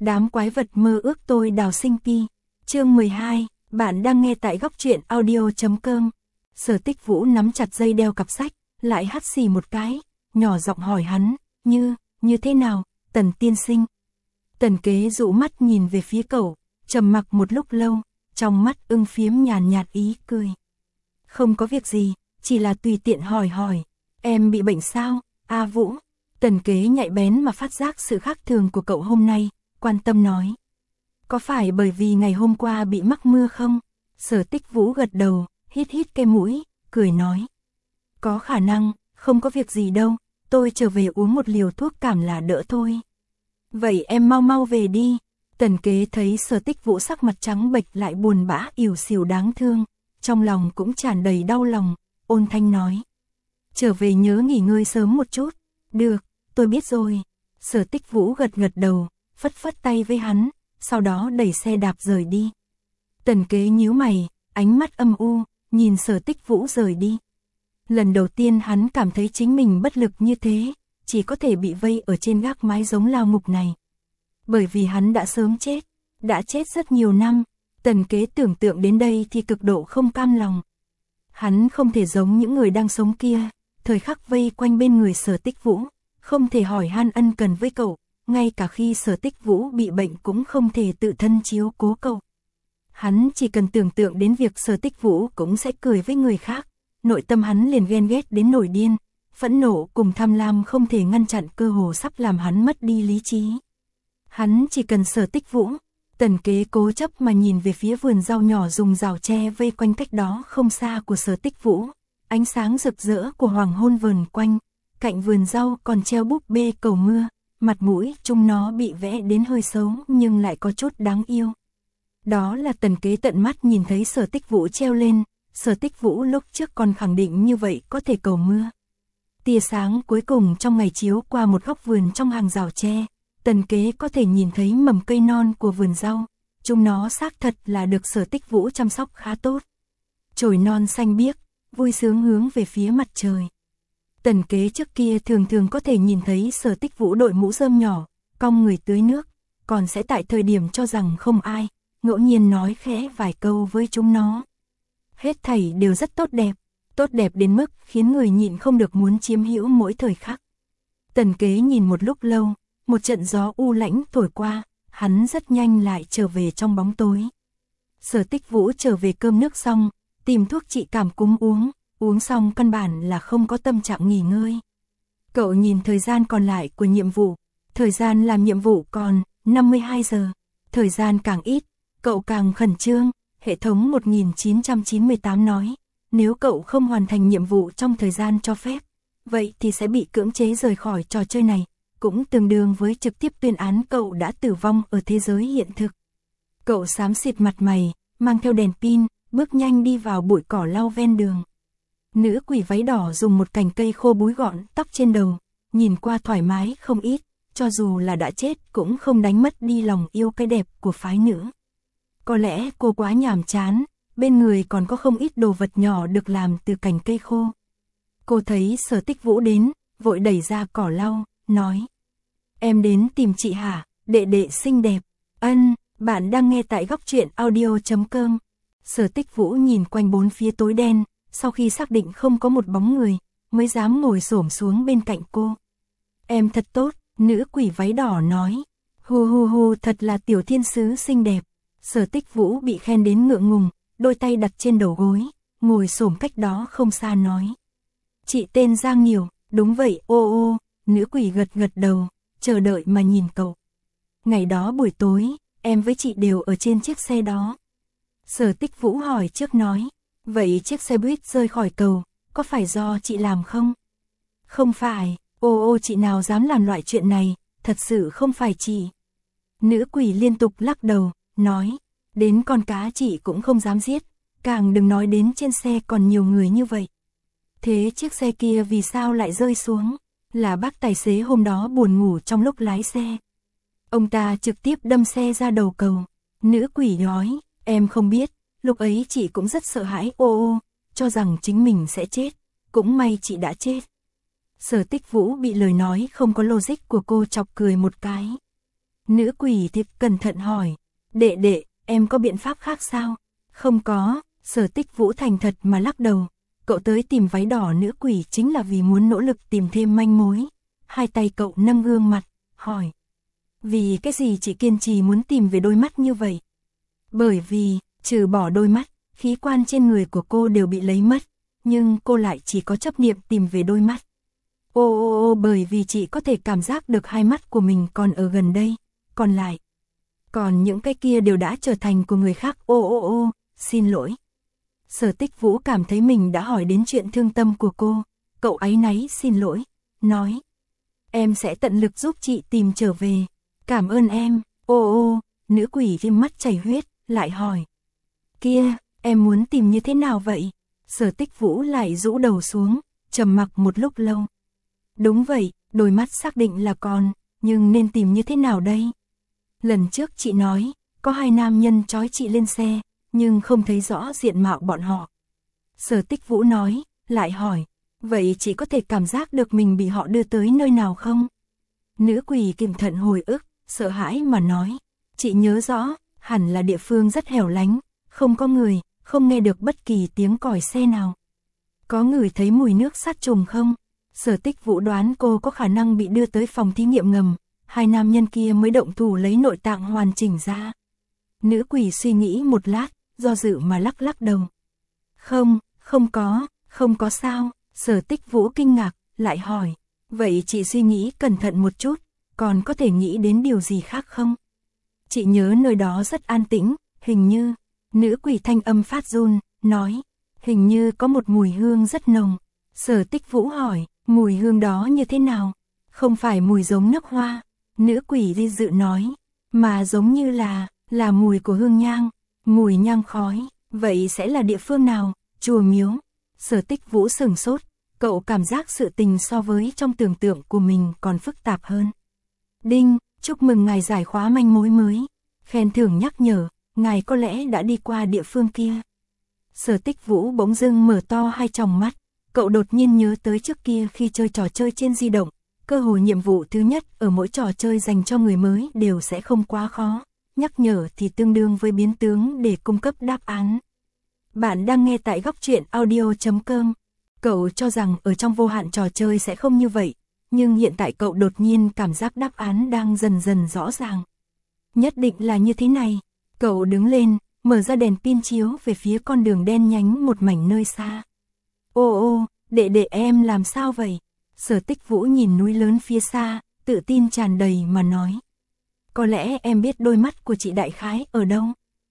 Đám quái vật mơ ước tôi đào sinh pi. Chương 12, bạn đang nghe tại góc truyện audio.com. Sở Tích Vũ nắm chặt dây đeo cặp sách, lại hắt xì một cái, nhỏ giọng hỏi hắn, như thế nào, Tần tiên sinh. Tần Kế dụ mắt nhìn về phía cậu, trầm mặc một lúc lâu, trong mắt ưng phiếm nhàn nhạt ý cười. Không có việc gì, chỉ là tùy tiện hỏi, em bị bệnh sao, A Vũ? Tần Kế nhạy bén mà phát giác sự khác thường của cậu hôm nay, quan tâm nói. Có phải bởi vì ngày hôm qua bị mắc mưa không? Sở Tích Vũ gật đầu, hít cái mũi, cười nói. Có khả năng, không có việc gì đâu, tôi trở về uống một liều thuốc cảm là đỡ thôi. Vậy em mau về đi. Tần Kế thấy Sở Tích Vũ sắc mặt trắng bệch lại buồn bã ỉu xìu đáng thương, trong lòng cũng tràn đầy đau lòng, ôn thanh nói. Trở về nhớ nghỉ ngơi sớm một chút. Được, tôi biết rồi. Sở Tích Vũ gật đầu, phất tay với hắn, sau đó đẩy xe đạp rời đi. Tần Kế nhíu mày, ánh mắt âm u, nhìn Sở Tích Vũ rời đi. Lần đầu tiên hắn cảm thấy chính mình bất lực như thế, chỉ có thể bị vây ở trên gác mái giống lao ngục này. Bởi vì hắn đã sớm chết, đã chết rất nhiều năm, Tần Kế tưởng tượng đến đây thì cực độ không cam lòng. Hắn không thể giống những người đang sống kia, thời khắc vây quanh bên người Sở Tích Vũ, không thể hỏi han ân cần với cậu, ngay cả khi Sở Tích Vũ bị bệnh cũng không thể tự thân chiếu cố cậu. Hắn chỉ cần tưởng tượng đến việc Sở Tích Vũ cũng sẽ cười với người khác, nội tâm hắn liền ghen ghét đến nổi điên, phẫn nộ cùng tham lam không thể ngăn chặn, cơ hồ sắp làm hắn mất đi lý trí. Hắn chỉ cần Sở Tích Vũ. Tần Kế cố chấp mà nhìn về phía vườn rau nhỏ dùng rào tre vây quanh cách đó không xa của Sở Tích Vũ, ánh sáng rực rỡ của hoàng hôn vờn quanh, cạnh vườn rau còn treo búp bê cầu mưa, mặt mũi chúng nó bị vẽ đến hơi xấu nhưng lại có chút đáng yêu. Đó là Tần Kế tận mắt nhìn thấy Sở Tích Vũ treo lên, Sở Tích Vũ lúc trước còn khẳng định như vậy có thể cầu mưa. Tia sáng cuối cùng trong ngày chiếu qua một góc vườn trong hàng rào tre, Tần Kế có thể nhìn thấy mầm cây non của vườn rau, chúng nó xác thật là được Sở Tích Vũ chăm sóc khá tốt. Chồi non xanh biếc, vui sướng hướng về phía mặt trời. Tần Kế trước kia thường có thể nhìn thấy Sở Tích Vũ đội mũ rơm nhỏ, cong người tưới nước, còn sẽ tại thời điểm cho rằng không ai, ngẫu nhiên nói khẽ vài câu với chúng nó. Hết thảy đều rất tốt đẹp đến mức khiến người nhịn không được muốn chiếm hữu mỗi thời khắc. Tần Kế nhìn một lúc lâu, một trận gió u lãnh thổi qua, hắn rất nhanh lại trở về trong bóng tối. Sở Tích Vũ trở về cơm nước xong, tìm thuốc trị cảm cúm uống xong căn bản là không có tâm trạng nghỉ ngơi. Cậu nhìn thời gian còn lại của nhiệm vụ, thời gian làm nhiệm vụ còn 52 giờ, thời gian càng ít, cậu càng khẩn trương. Hệ thống 1998 nói, nếu cậu không hoàn thành nhiệm vụ trong thời gian cho phép, vậy thì sẽ bị cưỡng chế rời khỏi trò chơi này, cũng tương đương với trực tiếp tuyên án cậu đã tử vong ở thế giới hiện thực. Cậu xám xịt mặt mày, mang theo đèn pin, bước nhanh đi vào bụi cỏ lau ven đường. Nữ quỷ váy đỏ dùng một cành cây khô búi gọn tóc trên đầu, nhìn qua thoải mái không ít, cho dù là đã chết cũng không đánh mất đi lòng yêu cái đẹp của phái nữ. Có lẽ cô quá nhàm chán, bên người còn có không ít đồ vật nhỏ được làm từ cành cây khô. Cô thấy Sở Tích Vũ đến, vội đẩy ra cỏ lau, nói. Em đến tìm chị hả, đệ xinh đẹp. Ân, bạn đang nghe tại góc truyện audio.com. Sở Tích Vũ nhìn quanh bốn phía tối đen, sau khi xác định không có một bóng người, mới dám ngồi xổm xuống bên cạnh cô. Em thật tốt, nữ quỷ váy đỏ nói. Hu, thật là tiểu thiên sứ xinh đẹp. Sở Tích Vũ bị khen đến ngượng ngùng, đôi tay đặt trên đầu gối, ngồi xổm cách đó không xa nói. Chị tên Giang Nhiều, đúng vậy, ô, nữ quỷ gật đầu, chờ đợi mà nhìn cậu. Ngày đó buổi tối, em với chị đều ở trên chiếc xe đó. Sở Tích Vũ hỏi trước nói, vậy chiếc xe buýt rơi khỏi cầu, có phải do chị làm không? Không phải, ô chị nào dám làm loại chuyện này, thật sự không phải chị. Nữ quỷ liên tục lắc đầu, nói, đến con cá chị cũng không dám giết, càng đừng nói đến trên xe còn nhiều người như vậy. Thế chiếc xe kia vì sao lại rơi xuống? Là bác tài xế hôm đó buồn ngủ trong lúc lái xe. Ông ta trực tiếp đâm xe ra đầu cầu. Nữ quỷ nói, em không biết, lúc ấy chị cũng rất sợ hãi ô, cho rằng chính mình sẽ chết, cũng may chị đã chết. Sở Tích Vũ bị lời nói không có logic của cô chọc cười một cái. Nữ quỷ thiệp cẩn thận hỏi. Đệ đệ, em có biện pháp khác sao? Không có, Sở Tích Vũ thành thật mà lắc đầu. Cậu tới tìm váy đỏ nữ quỷ chính là vì muốn nỗ lực tìm thêm manh mối. Hai tay cậu nâng gương mặt, hỏi. Vì cái gì chị kiên trì muốn tìm về đôi mắt như vậy? Bởi vì, trừ bỏ đôi mắt, khí quan trên người của cô đều bị lấy mất, nhưng cô lại chỉ có chấp niệm tìm về đôi mắt. Bởi vì chị có thể cảm giác được hai mắt của mình còn ở gần đây, còn lại. Còn những cái kia đều đã trở thành của người khác. Xin lỗi. Sở Tích Vũ cảm thấy mình đã hỏi đến chuyện thương tâm của cô, cậu áy náy xin lỗi, nói. Em sẽ tận lực giúp chị tìm trở về, cảm ơn em. Nữ quỷ viêm mắt chảy huyết, lại hỏi. Kia, em muốn tìm như thế nào vậy? Sở Tích Vũ lại rũ đầu xuống, trầm mặc một lúc lâu. Đúng vậy, đôi mắt xác định là còn, nhưng nên tìm như thế nào đây? Lần trước chị nói, có hai nam nhân trói chị lên xe, nhưng không thấy rõ diện mạo bọn họ. Sở Tích Vũ nói, lại hỏi, vậy chị có thể cảm giác được mình bị họ đưa tới nơi nào không? Nữ quỷ kiềm thận hồi ức, sợ hãi mà nói, chị nhớ rõ, hẳn là địa phương rất hẻo lánh, không có người, không nghe được bất kỳ tiếng còi xe nào. Có người thấy mùi nước sát trùng không? Sở Tích Vũ đoán cô có khả năng bị đưa tới phòng thí nghiệm ngầm, hai nam nhân kia mới động thủ lấy nội tạng hoàn chỉnh ra. Nữ quỷ suy nghĩ một lát, do dự mà lắc lắc đầu. Không có sao. Sở Tích Vũ kinh ngạc, lại hỏi, vậy chị suy nghĩ cẩn thận một chút, còn có thể nghĩ đến điều gì khác không? Chị nhớ nơi đó rất an tĩnh, hình như, nữ quỷ thanh âm phát run, nói, hình như có một mùi hương rất nồng. Sở Tích Vũ hỏi, mùi hương đó như thế nào? Không phải mùi giống nước hoa, nữ quỷ di dự nói, mà giống như là mùi của hương nhang, mùi nhang khói, vậy sẽ là địa phương nào? Chùa miếu. Sở Tích Vũ sửng sốt, cậu cảm giác sự tình so với trong tưởng tượng của mình còn phức tạp hơn. Đinh, chúc mừng ngài giải khóa manh mối mới. Khen thưởng nhắc nhở, ngài có lẽ đã đi qua địa phương kia. Sở Tích Vũ bỗng dưng mở to hai tròng mắt, cậu đột nhiên nhớ tới trước kia khi chơi trò chơi trên di động, cơ hội nhiệm vụ thứ nhất ở mỗi trò chơi dành cho người mới đều sẽ không quá khó, nhắc nhở thì tương đương với biến tướng để cung cấp đáp án. Bạn đang nghe tại góc truyện audio.com. Cậu cho rằng ở trong vô hạn trò chơi sẽ không như vậy, nhưng hiện tại cậu đột nhiên cảm giác đáp án đang dần dần rõ ràng. Nhất định là như thế này. Cậu đứng lên, mở ra đèn pin chiếu về phía con đường đen nhánh một mảnh nơi xa. Đệ em làm sao vậy? Sở Tích Vũ nhìn núi lớn phía xa, tự tin tràn đầy mà nói. Có lẽ em biết đôi mắt của chị đại khái ở đâu?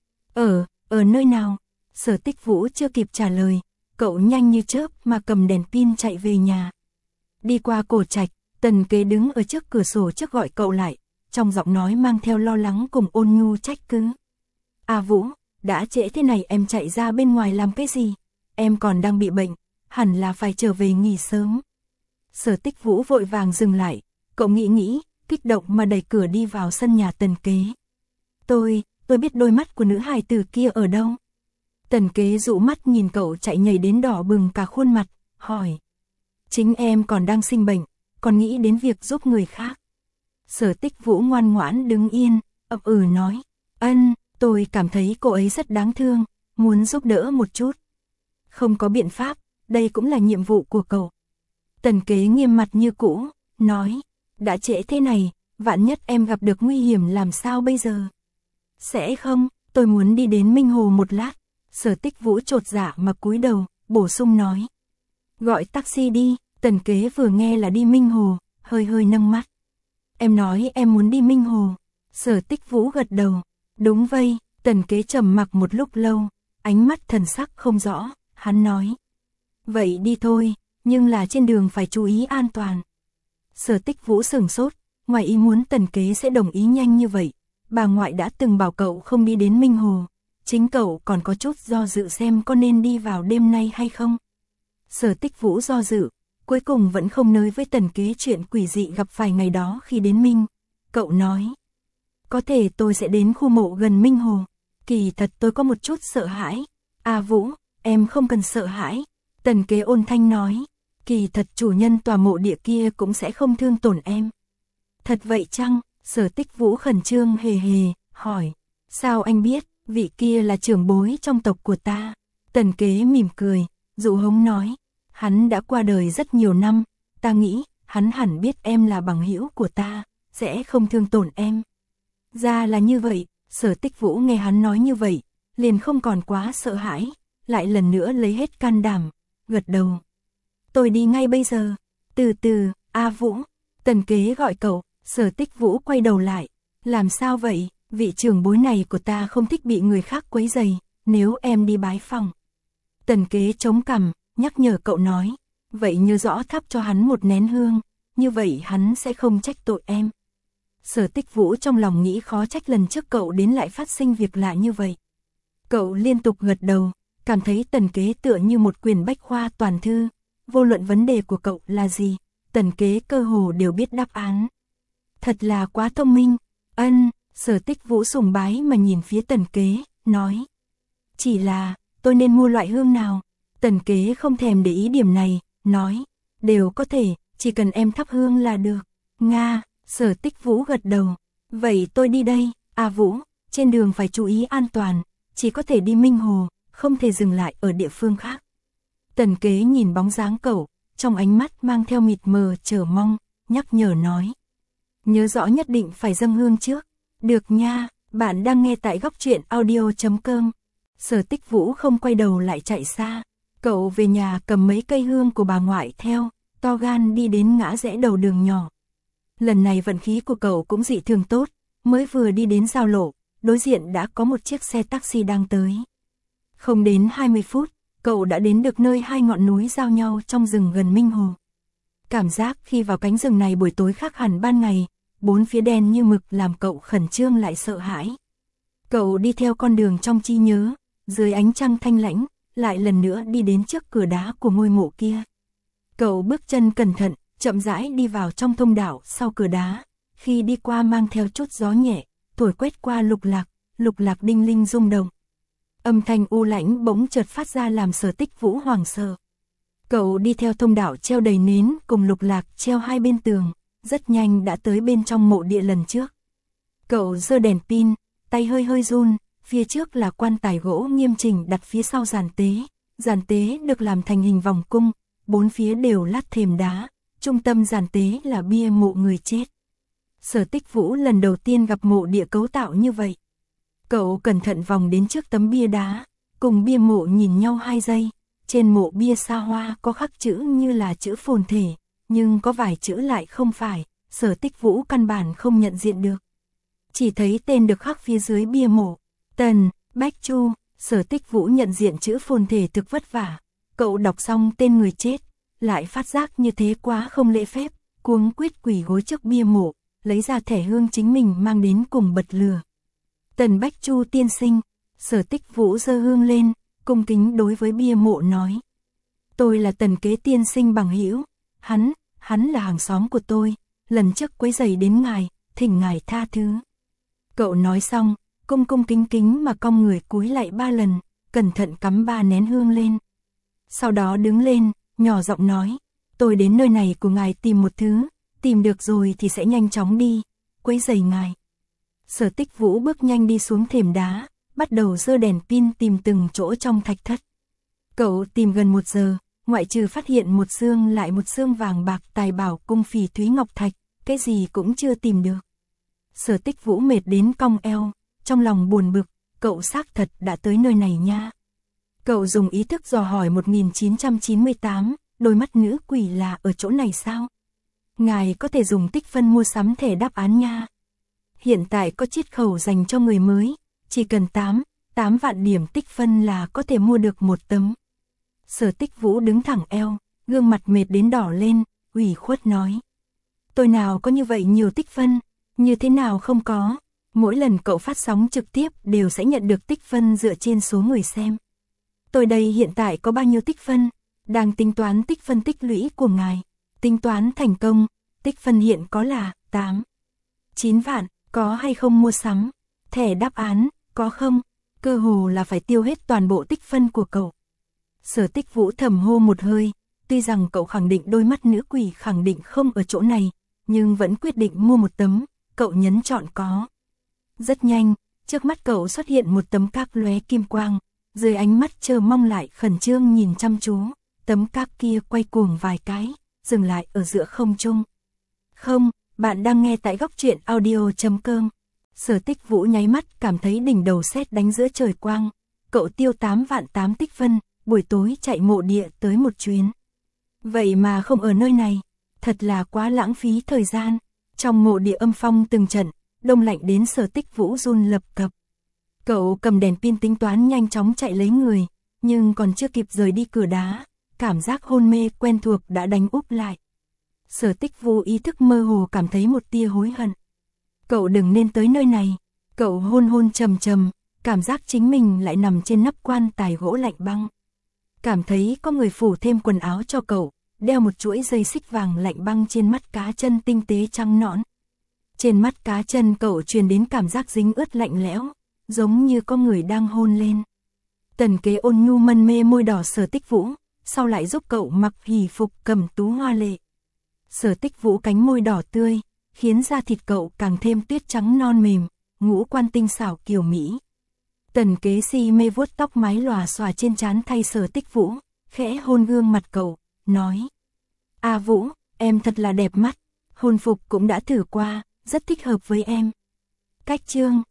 Ở nơi nào? Sở Tích Vũ chưa kịp trả lời, cậu nhanh như chớp mà cầm đèn pin chạy về nhà. Đi qua cổ trạch, Tần Kế đứng ở trước cửa sổ trước gọi cậu lại, trong giọng nói mang theo lo lắng cùng ôn nhu trách cứ. Vũ, đã trễ thế này em chạy ra bên ngoài làm cái gì? Em còn đang bị bệnh, hẳn là phải trở về nghỉ sớm. Sở Tích Vũ vội vàng dừng lại, cậu nghĩ, kích động mà đẩy cửa đi vào sân nhà Tần Kế. Tôi biết đôi mắt của nữ hài tử kia ở đâu? Tần Kế dụ mắt nhìn cậu chạy nhảy đến đỏ bừng cả khuôn mặt, hỏi. Chính em còn đang sinh bệnh, còn nghĩ đến việc giúp người khác. Sở Tích Vũ ngoan ngoãn đứng yên, nói. Tôi cảm thấy cô ấy rất đáng thương, muốn giúp đỡ một chút. Không có biện pháp, đây cũng là nhiệm vụ của cậu. Tần Kế nghiêm mặt như cũ, nói. Đã trễ thế này, vạn nhất em gặp được nguy hiểm làm sao bây giờ? Sẽ không, tôi muốn đi đến Minh Hồ một lát. Sở Tích Vũ chột dạ mà cúi đầu, bổ sung nói. Gọi taxi đi. Tần Kế vừa nghe là đi Minh Hồ, hơi nâng mắt. Em nói em muốn đi Minh Hồ. Sở Tích Vũ gật đầu. Đúng vậy. Tần Kế trầm mặc một lúc lâu, ánh mắt thần sắc không rõ, hắn nói. Vậy đi thôi, nhưng là trên đường phải chú ý an toàn. Sở Tích Vũ sửng sốt, ngoài ý muốn Tần Kế sẽ đồng ý nhanh như vậy. Bà ngoại đã từng bảo cậu không đi đến Minh Hồ, chính cậu còn có chút do dự xem có nên đi vào đêm nay hay không. Sở Tích Vũ do dự, cuối cùng vẫn không nói với Tần Kế chuyện quỷ dị gặp phải ngày đó khi đến Minh. Cậu nói, có thể tôi sẽ đến khu mộ gần Minh Hồ, kỳ thật tôi có một chút sợ hãi. Vũ, em không cần sợ hãi. Tần Kế ôn thanh nói, kỳ thật chủ nhân tòa mộ địa kia cũng sẽ không thương tổn em. Thật vậy chăng? Sở Tích Vũ khẩn trương hề hề, hỏi, sao anh biết, vị kia là trưởng bối trong tộc của ta? Tần Kế mỉm cười, dụ hống nói, hắn đã qua đời rất nhiều năm, ta nghĩ, hắn hẳn biết em là bằng hữu của ta, sẽ không thương tổn em. Ra là như vậy, Sở Tích Vũ nghe hắn nói như vậy, liền không còn quá sợ hãi, lại lần nữa lấy hết can đảm, gật đầu. Tôi đi ngay bây giờ, từ từ, A Vũ, Tần Kế gọi cậu, Sở Tích Vũ quay đầu lại, làm sao vậy, vị trưởng bối này của ta không thích bị người khác quấy rầy, nếu em đi bái phòng. Tần Kế chống cằm, nhắc nhở cậu nói, vậy nhớ rõ thắp cho hắn một nén hương, như vậy hắn sẽ không trách tội em. Sở Tích Vũ trong lòng nghĩ khó trách lần trước cậu đến lại phát sinh việc lạ như vậy. Cậu liên tục gật đầu, cảm thấy Tần Kế tựa như một quyển bách khoa toàn thư, vô luận vấn đề của cậu là gì, Tần Kế cơ hồ đều biết đáp án. Thật là quá thông minh, Sở Tích Vũ sùng bái mà nhìn phía Tần Kế, nói. Chỉ là, tôi nên mua loại hương nào? Tần Kế không thèm để ý điểm này, nói, đều có thể, chỉ cần em thắp hương là được. Nga, Sở Tích Vũ gật đầu, vậy tôi đi đây, A Vũ, trên đường phải chú ý an toàn, chỉ có thể đi Minh Hồ, không thể dừng lại ở địa phương khác. Tần Kế nhìn bóng dáng cậu, trong ánh mắt mang theo mịt mờ chờ mong, nhắc nhở nói. Nhớ rõ nhất định phải dâng hương trước. Được nha, bạn đang nghe tại góc truyện audio.com. Sở Tích Vũ không quay đầu lại chạy xa. Cậu về nhà cầm mấy cây hương của bà ngoại theo, to gan đi đến ngã rẽ đầu đường nhỏ. Lần này vận khí của cậu cũng dị thường tốt, mới vừa đi đến giao lộ, đối diện đã có một chiếc xe taxi đang tới. Không đến 20 phút, cậu đã đến được nơi hai ngọn núi giao nhau trong rừng gần Minh Hồ. Cảm giác khi vào cánh rừng này buổi tối khác hẳn ban ngày, bốn phía đen như mực làm cậu khẩn trương lại sợ hãi. Cậu đi theo con đường trong trí nhớ, dưới ánh trăng thanh lãnh, lại lần nữa đi đến trước cửa đá của ngôi mộ kia. Cậu bước chân cẩn thận, chậm rãi đi vào trong thông đạo sau cửa đá, khi đi qua mang theo chút gió nhẹ, thổi quét qua lục lạc đinh linh rung động. Âm thanh u lãnh bỗng chợt phát ra làm Sở Tích Vũ hoảng sợ. Cậu đi theo thông đạo treo đầy nến cùng lục lạc treo hai bên tường, rất nhanh đã tới bên trong mộ địa lần trước. Cậu giơ đèn pin, tay hơi hơi run, phía trước là quan tài gỗ nghiêm chỉnh đặt phía sau giàn tế được làm thành hình vòng cung, bốn phía đều lát thềm đá, trung tâm giàn tế là bia mộ người chết. Sở Tích Vũ lần đầu tiên gặp mộ địa cấu tạo như vậy. Cậu cẩn thận vòng đến trước tấm bia đá, cùng bia mộ nhìn nhau 2 giây, trên mộ bia sa hoa có khắc chữ như là chữ phồn thể, nhưng có vài chữ lại không phải, Sở Tích Vũ căn bản không nhận diện được. Chỉ thấy tên được khắc phía dưới bia mộ, Tần Bách Chu. Sở Tích Vũ nhận diện chữ phồn thể thực vất vả, cậu đọc xong tên người chết, lại phát giác như thế quá không lễ phép, cuống quýt quỳ gối trước bia mộ, lấy ra thẻ hương chính mình mang đến cùng bật lửa. Tần Bách Chu tiên sinh, Sở Tích Vũ giơ hương lên, cung kính đối với bia mộ nói. Tôi là Tần Kế tiên sinh bằng hữu, hắn là hàng xóm của tôi, lần trước quấy rầy đến ngài, thỉnh ngài tha thứ. Cậu nói xong, cung kính mà cong người cúi lại 3 lần, cẩn thận cắm 3 nén hương lên. Sau đó đứng lên, nhỏ giọng nói, tôi đến nơi này của ngài tìm một thứ, tìm được rồi thì sẽ nhanh chóng đi, quấy rầy ngài. Sở Tích Vũ bước nhanh đi xuống thềm đá, bắt đầu giơ đèn pin tìm từng chỗ trong thạch thất. Cậu tìm gần 1 giờ, ngoại trừ phát hiện một xương vàng bạc tài bảo cung phỉ thúy ngọc thạch, cái gì cũng chưa tìm được. Sở Tích Vũ mệt đến cong eo, trong lòng buồn bực, cậu xác thật đã tới nơi này nha. Cậu dùng ý thức dò hỏi 1998, đôi mắt nữ quỷ là ở chỗ này sao? Ngài có thể dùng tích phân mua sắm thẻ đáp án nha. Hiện tại có chiết khấu dành cho người mới, chỉ cần 8 vạn điểm tích phân là có thể mua được 1 tấm. Sở Tích Vũ đứng thẳng eo, gương mặt mệt đến đỏ lên, ủy khuất nói. Tôi nào có như vậy nhiều tích phân, như thế nào không có. Mỗi lần cậu phát sóng trực tiếp đều sẽ nhận được tích phân dựa trên số người xem. Tôi đây hiện tại có bao nhiêu tích phân, đang tính toán tích phân tích lũy của ngài. Tính toán thành công, tích phân hiện có là 9 vạn, có hay không mua sắm? Thẻ đáp án, có không? Cơ hồ là phải tiêu hết toàn bộ tích phân của cậu. Sở Tích Vũ thầm hô một hơi, tuy rằng cậu khẳng định đôi mắt nữ quỷ khẳng định không ở chỗ này, nhưng vẫn quyết định mua 1 tấm, cậu nhấn chọn có. Rất nhanh, trước mắt cậu xuất hiện một tấm các lóe kim quang, dưới ánh mắt chờ mong lại khẩn trương nhìn chăm chú, tấm các kia quay cuồng vài cái, dừng lại ở giữa không trung. Không, bạn đang nghe tại góc truyện audio.com. Sở Tích Vũ nháy mắt cảm thấy đỉnh đầu sét đánh giữa trời quang, cậu tiêu 8 vạn 8 tích phân, buổi tối chạy mộ địa tới một chuyến. Vậy mà không ở nơi này, thật là quá lãng phí thời gian. Trong mộ địa âm phong từng trận, đông lạnh đến Sở Tích Vũ run lập cập. Cậu cầm đèn pin tính toán nhanh chóng chạy lấy người, nhưng còn chưa kịp rời đi cửa đá, cảm giác hôn mê quen thuộc đã đánh úp lại. Sở Tích Vũ ý thức mơ hồ cảm thấy một tia hối hận. Cậu đừng nên tới nơi này. Cậu hôn hôn trầm trầm, cảm giác chính mình lại nằm trên nắp quan tài gỗ lạnh băng. Cảm thấy có người phủ thêm quần áo cho cậu, đeo một chuỗi dây xích vàng lạnh băng trên mắt cá chân tinh tế trắng nõn. Trên mắt cá chân cậu truyền đến cảm giác dính ướt lạnh lẽo, giống như có người đang hôn lên. Tần Kế ôn nhu mân mê môi đỏ Sở Tích Vũ, sau lại giúp cậu mặc hỷ phục cẩm tú hoa lệ. Sở Tích Vũ cánh môi đỏ tươi, khiến da thịt cậu càng thêm tuyết trắng non mềm, ngũ quan tinh xảo kiều mỹ. Tần Kế si mê vuốt tóc mái lòa xòa trên trán thay Sở Tích Vũ, khẽ hôn gương mặt cậu, nói: "A Vũ, em thật là đẹp mắt, hôn phục cũng đã thử qua, rất thích hợp với em." Cách chương